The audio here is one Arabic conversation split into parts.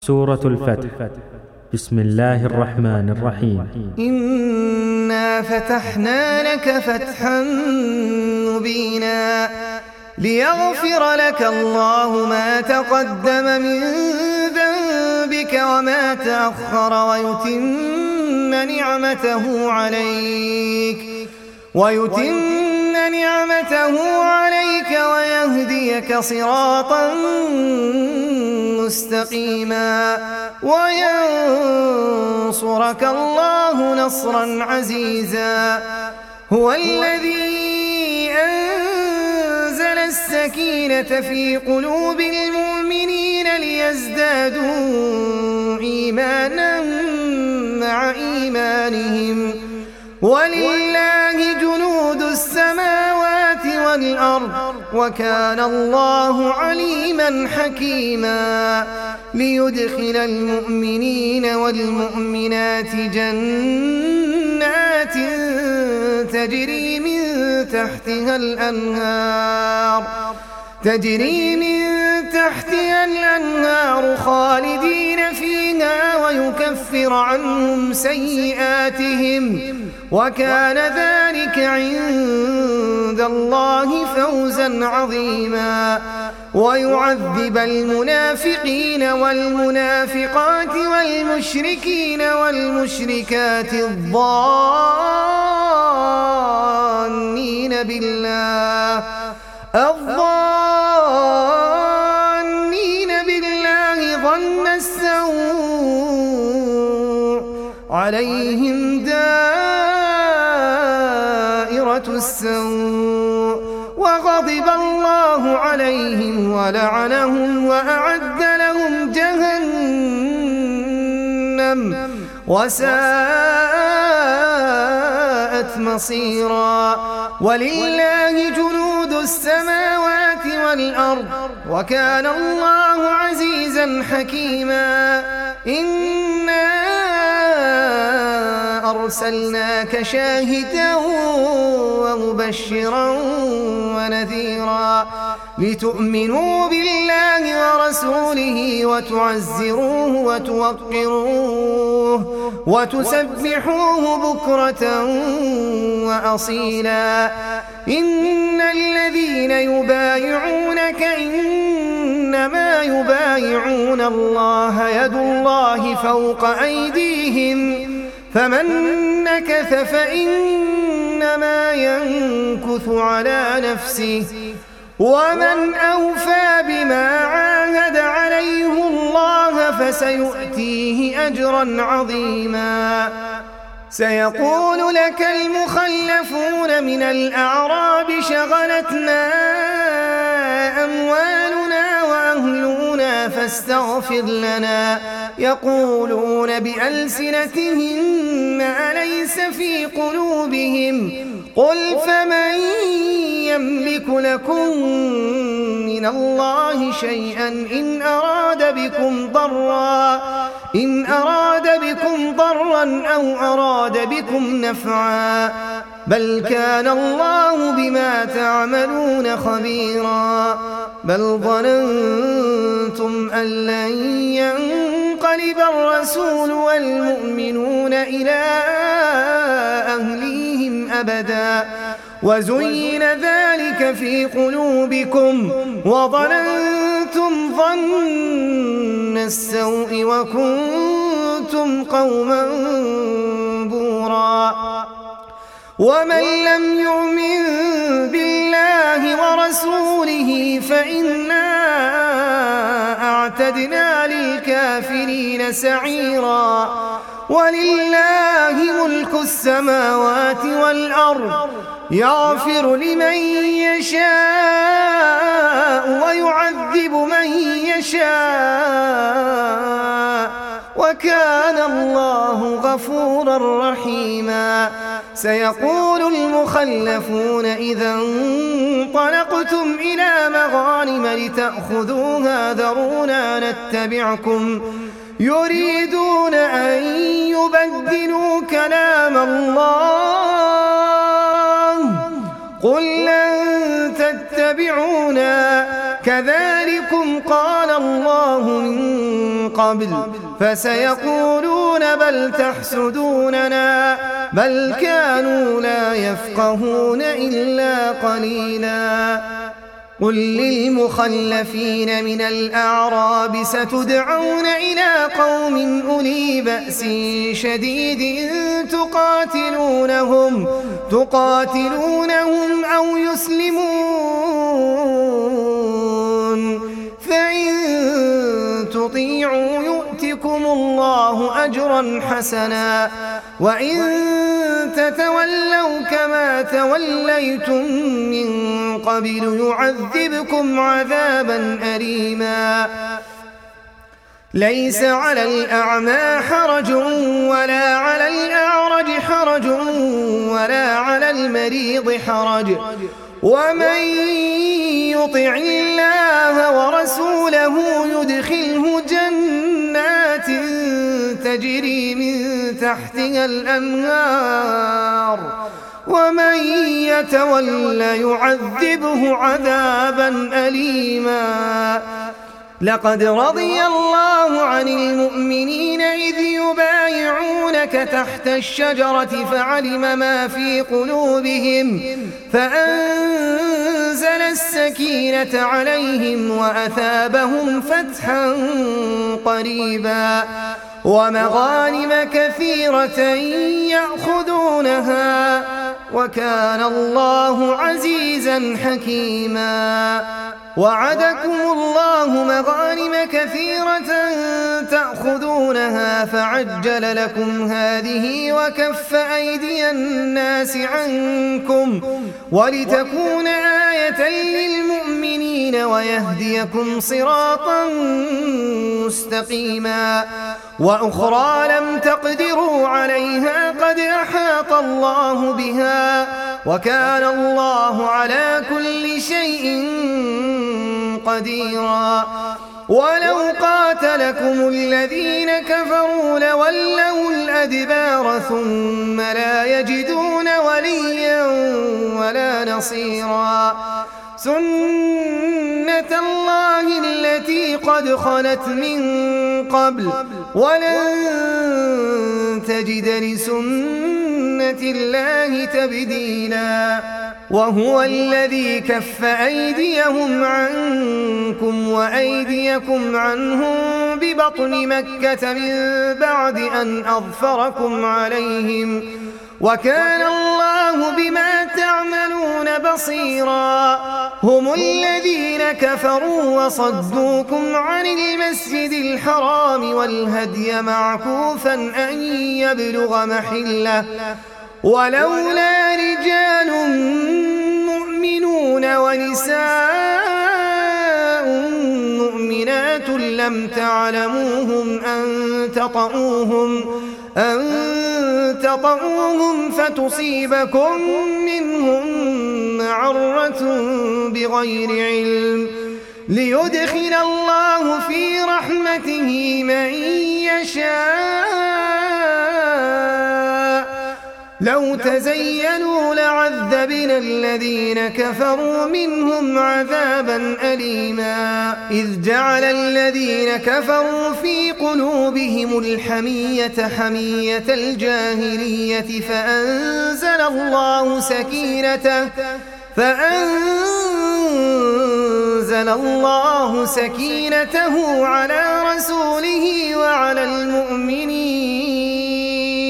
سورة الفتح. بسم الله الرحمن الرحيم. إنا فتحنا لك فتحا مبينا ليغفر لك الله ما تقدم من ذنبك وما تأخر ويتم نعمته عليك ويهديك صراطا مستقيما وينصرك الله نصرا عزيزا. هو الذي أنزل السكينة في قلوب المؤمنين ليزدادوا إيمانا مع إيمانهم ولله جنود السماوات والأرض وكان الله عليما حكيما. ليدخل المؤمنين والمؤمنات جنات تجري من تحتها الأنهار خالدين فيها ويكفر عنهم سيئاتهم وكان ذلك عند الله فوزا عظيما. ويعذب المنافقين والمنافقات والمشركين والمشركات الظانين بالله ظن السوء عليهم دائرة السوء وغضب الله عليهم ولعنهم وأعد لهم جهنم وساءت مصيرا. ولله جنود السماوات والأرض وكان الله عزيزا حكيما. إنا أرسلناك شاهدا ومبشرا ونذيرا لتؤمنوا بالله ورسوله وتعزروه وتوقروه وتسبحوه بكرة وأصيلا. إن الذين يبايعونك إنما يبايعون الله يد الله فوق أيديهم فمن نكث فإنما ينكث على نفسه ومن أوفى بما عاهد عليه الله فسيؤتيه أجرا عظيما. سيقول لك المخلفون من الأعراب شغلتنا أموالنا وأهلنا فاستغفر لنا يقولون بألسنتهم ما ليس في قلوبهم قل فمن يملك لكم من الله شيئا إن أراد بكم ضرا أو أراد بكم نفعا بل كان الله بما تعملون خبيرا. بل ظننتم أن لن ينقلب الرسول والمؤمنون إلى أهليهم أبدا وزين ذلك في قلوبكم وظننتم ظن السوء وكنتم قوما بورا. ومن لم يؤمن بالله ورسوله فإنا أعتدنا للكافرين سعيرا. ولله ملك السماوات والأرض يغفر لمن يشاء ويعذب من يشاء وكان الله غفورا رحيما. سيقول المخلفون إذا انطلقتم إلى مغانم لتأخذوها ذرونا نتبعكم يريدون أن يبدلوا كلام الله قل لن تتبعونا كذلكم قال الله من قبل فسيقولون بل تحسدوننا بل كانوا لا يفقهون إلا قليلا قل للمخلفين من الأعراب ستدعون إلى قوم أولي بأس شديد تقاتلونهم أو يسلمون فإن تطيعوا يؤتكم الله أجرا حسنا وإن تتولوا كما توليتم من قبل يعذبكم عذابا أليما ليس على الأعمى حرج ولا على الأعرج حرج ولا على المريض حرج ومن يطع الله ورسوله يدخله جنات تجري من تحتها الأنهار ومن يتول يعذبه عذابا أليما لقد رضي الله عن المؤمنين إذ يبايعونك تحت الشجرة فعلم ما في قلوبهم فأنزل السكينة عليهم وأثابهم فتحا قريبا ومغانم كثيرة يأخذونها وكان الله عزيزا حكيما وعدكم الله مغانم كثيرة تأخذونها فعجل لكم هذه وكف أيدي الناس عنكم ولتكون آية للمؤمنين ويهديكم صراطا مستقيما وأخرى لم تقدروا عليها قد أحاط الله بها وكان الله على كل شيء قديرا ولو قاتلكم الذين كفروا لولوا الأدبار ثم لا يجدون وليا ولا نصيرا سنة الله التي قد خلت من قبل ولن تجد لسنة الله تبديلا وهو الذي كف أيديهم عنكم وأيديكم عنهم ببطن مكة من بعد أن أظفركم عليهم وكان الله بما تعملون بصيرا هم الذين كفروا وصدوكم عن المسجد الحرام والهدي معكوفا أن يبلغ محله ولولا رجال مؤمنون ونساء مؤمنات لم تعلموهم أن تطؤوهم فتصيبكم منهم معرة بغير علم ليدخل الله في رحمته من يشاء لو تزينوا لعذبنا الذين كفروا منهم عذابا أليما إذ جعل الذين كفروا في قلوبهم الحمية حمية الجاهلية فأنزل الله سكينته على رسوله وعلى المؤمنين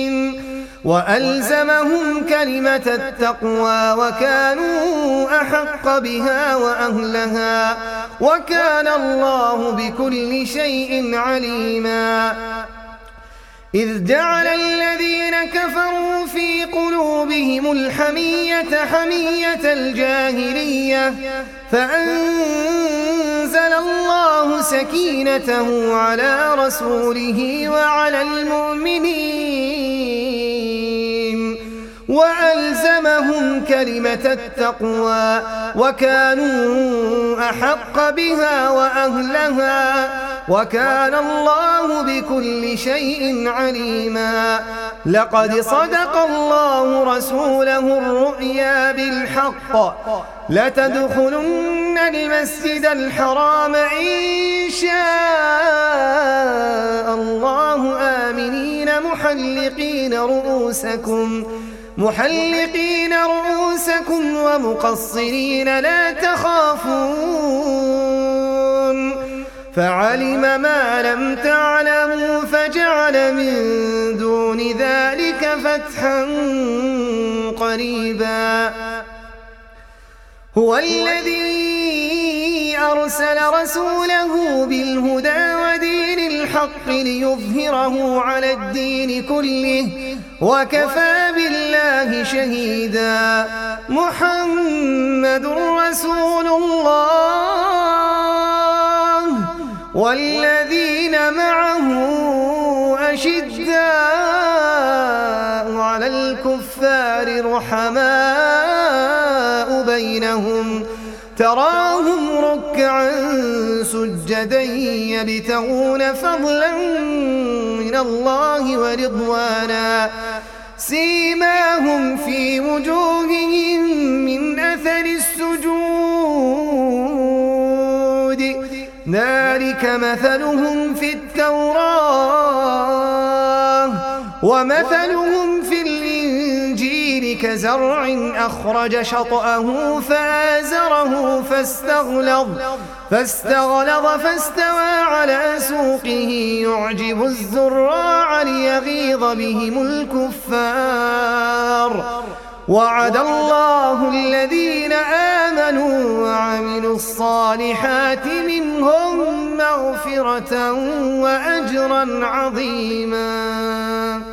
وألزمهم كلمة التقوى وكانوا أحق بها وأهلها وكان الله بكل شيء عليما إذ جعل الذين كفروا في قلوبهم الحمية حمية الجاهلية فأنزل الله سكينته على رسوله وعلى المؤمنين وألزمهم كلمة التقوى وكانوا أحق بها وأهلها وكان الله بكل شيء عليما لقد صدق الله رسوله الرؤيا بالحق لتدخلن المسجد الحرام إن شاء الله آمنين محلقين رؤوسكم ومقصرين لا تخافون فعلم ما لم تعلموا فجعل من دون ذلك فتحا قريبا هو الذي أرسل رسوله بالهدى ودين الحق ليظهره على الدين كله وكفى بالله شهيدا محمد رسول الله والذين معه أشداء على الكفار رحماء بينهم تراهم ركعا سجدا يبتغون فضلا من الله ورضوانا سيماهم في وجوههم من أثر السجود ذلك مثلهم في التوراة ومثلهم في الإنجيل كزرع أخرج شطأه فآزره فاستغلظ فاستوى على سوقه يعجب الزراع ليغيظ بهم الكفار وعد الله الذين آمنوا وعملوا الصالحات منهم مغفرة وأجرا عظيما.